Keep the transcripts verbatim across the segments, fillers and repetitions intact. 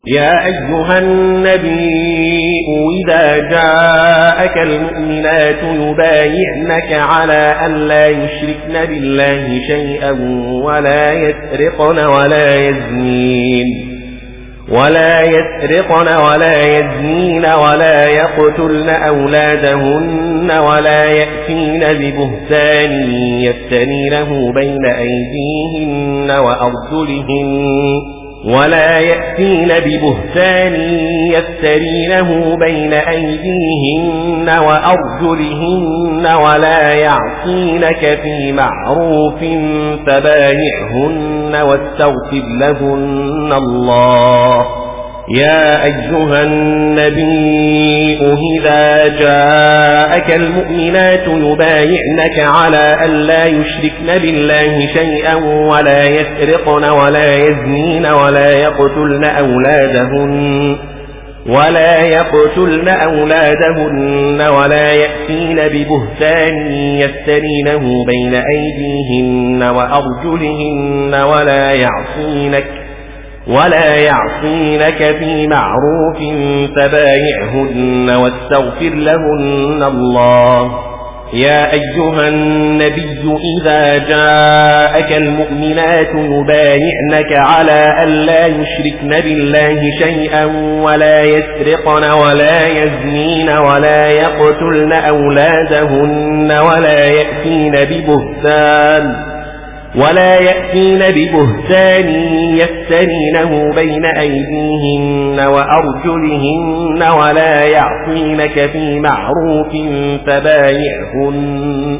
يا أيها النبي إذا جاءك المؤمنات يبايعنك على أن لا يشركن بالله شيئا ولا يسرقن ولا يزنين ولا يسرقن ولا يزنين ولا يقتلن أولادهن ولا يأتين ببهتان يفترينه بين أيديهن وأرجلهن ولا يأتين ببهتان يفترينه بين أيديهن وأرجلهن ولا يعصينك في معروف فبايعهن واستغفر لهن الله. يا أيها النبي إذا جاءك المؤمنات يبايعنك على أن لا يشركن بالله شيئا ولا يسرقن ولا يزنين ولا يقتلن أولادهن ولا يقتلن أولادهن ولا يأتين ببهتان يفترينه بين أيديهن وأرجلهن ولا يعصينك ولا يعصينك في معروف فبايعهن واستغفر لهن الله. يا أيها النبي إذا جاءك المؤمنات يبايعنك على أن لا يشركن بالله شيئا ولا يسرقن ولا يزنين ولا يقتلن أولادهن ولا يأتين ببهتان ولا يأتين ببهتان يفترينه بين أيديهن وأرجلهن ولا يعصينك في معروف فبايعهن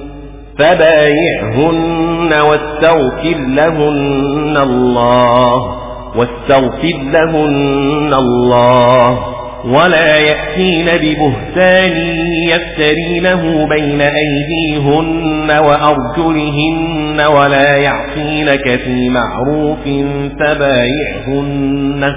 فبايعهن واستغفر لهن الله واستغفر لهن الله. ولا يأتين ببهتان يفترينه بين أيديهن وأرجلهن ولا يعصينك في معروف فبايعهن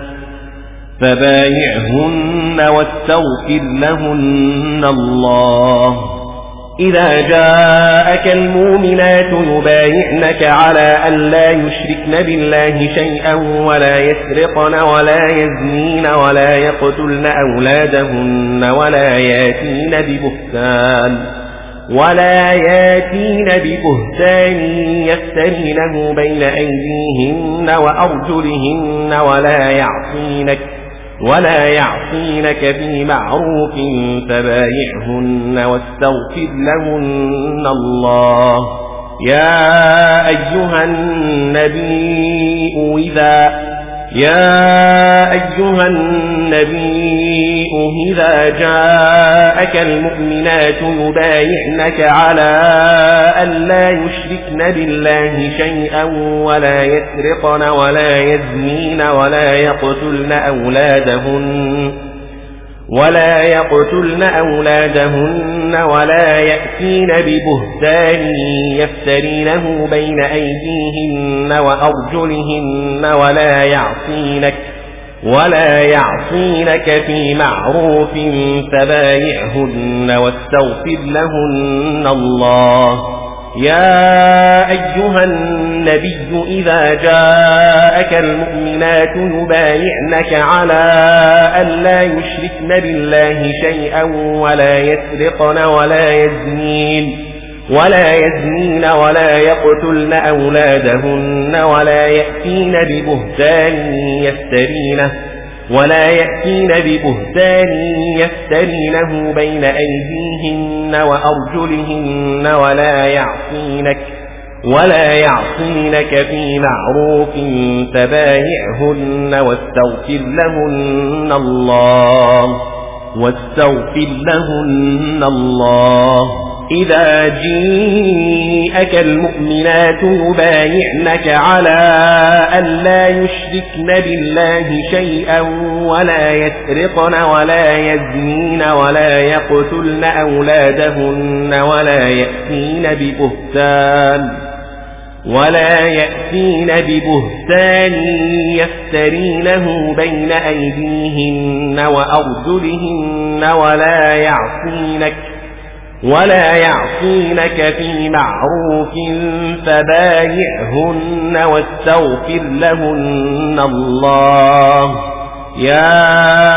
فبايعهن واستغفر لهن الله. إذا جاءك المؤمنات يبايعنك على أن لا يشركن بالله شيئا ولا يسرقن ولا يزنين ولا يقتلن أولادهن ولا ياتين ببهتان ولا ياتين ببهتان يفترينه بين أيديهن وأرجلهن ولا يعصينك ولا يعصينك في معروف فبايعهن واستغفر لهن الله. يا أيها النبي إذا يا أيها النبي إذا جاءك المؤمنات يبايعنك على أن لا يشركن بالله شيئا ولا يسرقن ولا يزنين ولا يقتلن أولادهن ولا يقتلن أولادهن ولا يأتين ببهتان يفترينه بين أيديهن وأرجلهن ولا يعصينك ولا يعصينك في معروف فبايعهن واستغفر لهن الله. يا أيها النبي إذا جاءك المؤمنات يبايعنك على أن لا يشركن بالله شيئا ولا يسرقن ولا يزنين ولا يزنين ولا يقتلن أولادهن ولا يأتين ببهتان يفترينه ولا يأتين ببهتان يفترينه بين أيديهن وأرجلهن ولا يعصينك ولا يعصينك في معروف فبايعهن واستغفر لهن الله واستغفر لهن الله. إذا جيءك المؤمنات يبايعنك على أن لا يشركن بالله شيئا ولا يسرقن ولا يزنين ولا يقتلن أولادهن ولا يأتين ببهتان ولا يأتين ببهتان يفترينه بين أيديهن وأرجلهن ولا يعصينك ولا يعصينك في معروف فبايعهن واستغفر لهن الله يا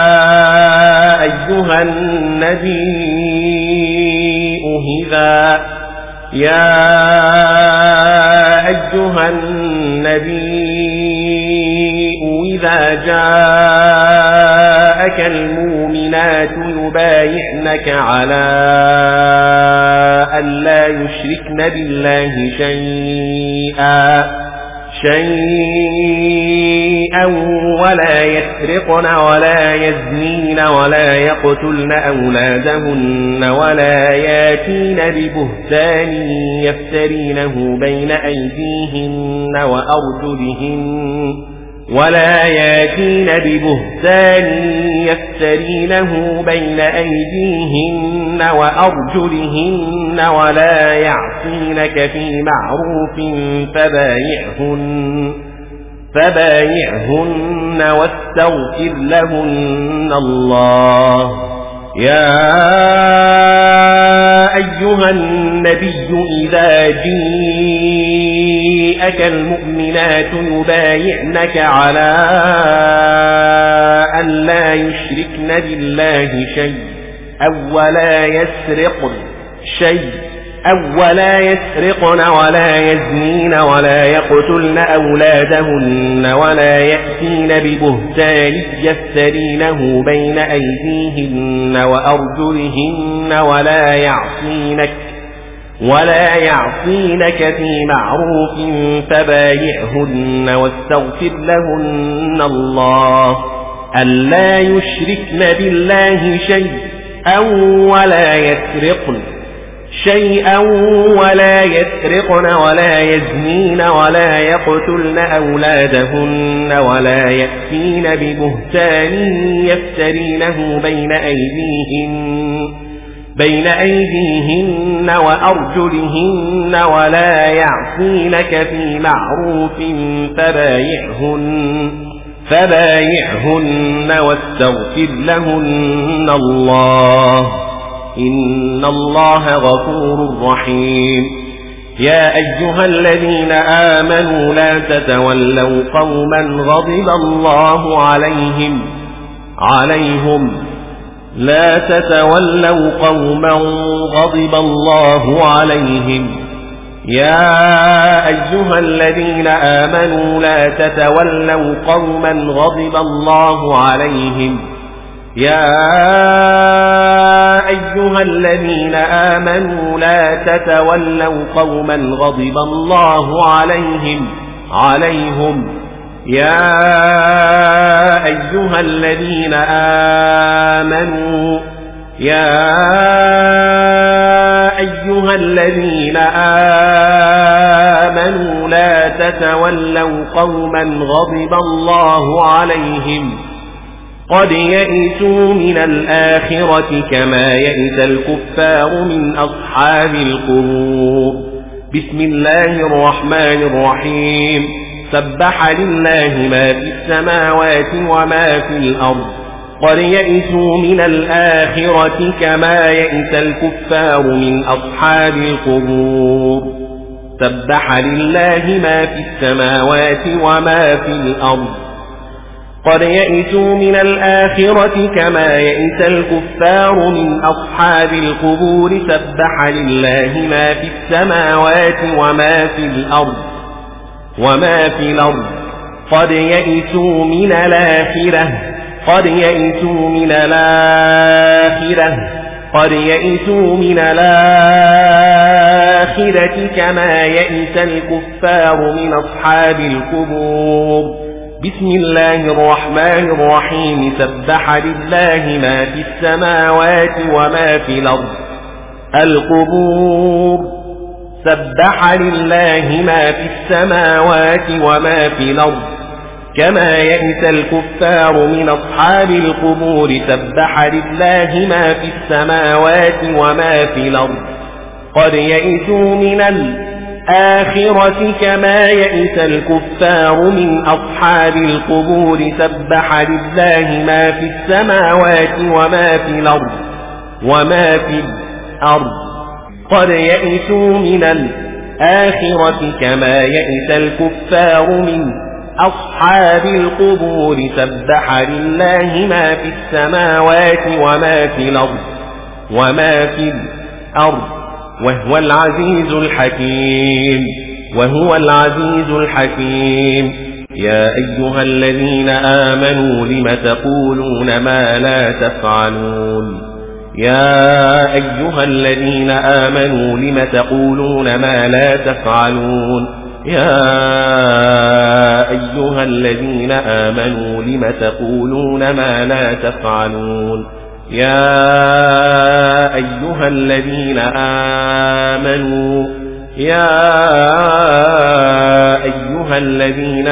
أيها النبي إذا يا أيها النبي إذا جاءك المؤمنات يبايعنك على أن لا يشركن بالله شيئا شيئا ولا يسرقن ولا يزنين ولا يقتلن أولادهن ولا ياتين ببهتان يفترينه بين أيديهن وأرجلهن ولا ياتين ببهتان يفترينه بين أيديهن وأرجلهن ولا يعصينك في معروف فبايعهن فبايعهن واستغفر لهن الله. يا أيها النبي إذا جاءك المؤمنات يبايعنك على أن لا يشركن بالله شيئا ولا يسرقن شيئا ولا يسرقن ولا يزنين ولا يقتلن أولادهن ولا يأتين ببهتان يفترينه بين أيديهن وأرجلهن ولا يعصينك ولا يعصينك في معروف فبايعهن واستغفر لهن الله. ألا يشركن بالله شيئا ولا يسرقن شيئا ولا يسرقن ولا يزنين ولا يقتلن أولادهن ولا يأتين ببهتان يفترينه بين أيديهن بين أيديهن وأرجلهن ولا يعصينك في معروف فبايعهن فبايعهن واستغفر لهن الله إن الله غفور رحيم. يا أيها الذين آمنوا لا تتولوا قوما غضب الله عليهم عليهم لا تتولوا قوما غضب الله عليهم. يا أيها الذين آمنوا لا تتولوا قوما غضب الله عليهم يا أيها الذين آمنوا لا تتولوا قوما غضب الله عليهم عليهم يا أيها الذين آمنوا يا أيها الذين آمنوا لا تتولوا قوما غضب الله عليهم قد يئسوا من الآخرة كما يئس الكفار من أصحاب القبور. بسم الله الرحمن الرحيم. سبح لله ما في السماوات وما في الأرض قد يئسوا من الآخرة كما يئس الكفار من أصحاب القبور. سبح لله ما في السماوات وما في الأرض قد يئسوا من الآخرة كما يئس الكفار من أصحاب القبور. سبح لله ما في السماوات وما في الأرض وما في الأرض قد يئسوا من الآخرة قد يئسوا من الآخرة قد يئسوا من الآخرة كما يئس الكفار من أصحاب القبور. بسم الله الرحمن الرحيم. سبح لله ما في السماوات وما في الأرض القبور. سبح لله ما في السماوات وما في الأرض كما يئس الكفار من أصحاب القبور. سبح لله ما في السماوات وما في الأرض قد يئسوا من الآخرة كما يئس الكفار من أصحاب القبور. سبح لله ما في السماوات وما في الأرض وما في الأرض قد يئسوا من الآخرة كما يئس الكفار من أصحاب القبور سبح لله ما في السماوات وما في الأرض وما في الأرض وهو العزيز الحكيم وهو العزيز الحكيم. يا أيها الذين آمنوا لم تقولون ما لا تفعلون يا أيها الذين آمنوا لم تقولون ما لا تفعلون يا أيها الذين آمنوا لم تقولون ما لا تفعلون يا أيها الذين آمنوا يا أيها الذين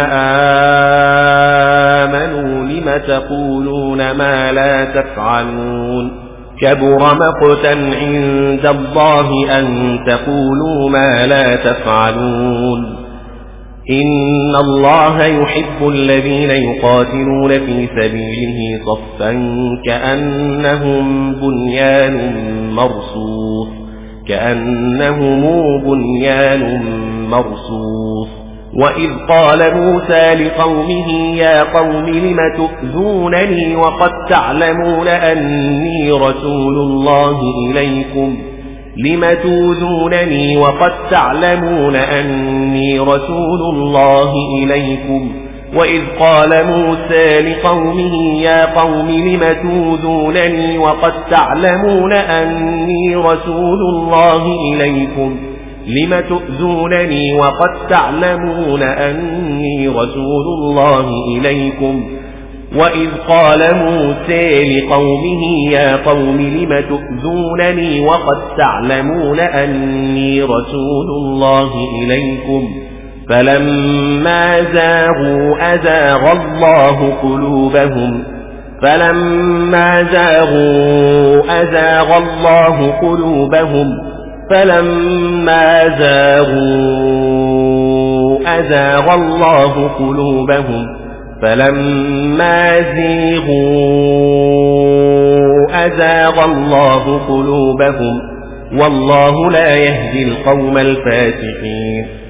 آمنوا لم تقولون ما لا تفعلون كبر مقتا عند الله أن تقولوا ما لا تفعلون إن الله يحب الذين يقاتلون في سبيله صفا كأنهم بنيان مرصوص كأنهم بنيان مرصوص. وإذ قال موسى لقومه يا قوم لم تؤذونني وقد تعلمون أني رسول الله إليكم لم تؤذونني وقد تعلمون أني رسول الله إليكم. وإذ قال موسى لقومه يا قوم لم تؤذونني وقد تعلمون أني رسول الله إليكم لم تؤذونني وقد تعلمون أني رسول الله إليكم. وإذ قال موسى لقومه يا قوم لم تؤذونني وقد تعلمون أني رسول الله إليكم فلما زاغوا أزاغ الله قلوبهم فلما زاغوا أزاغ الله قلوبهم فلما زاغوا أزاغ الله قلوبهم فلما زيغوا أزاغ الله قلوبهم والله لا يهدي القوم الفاسقين.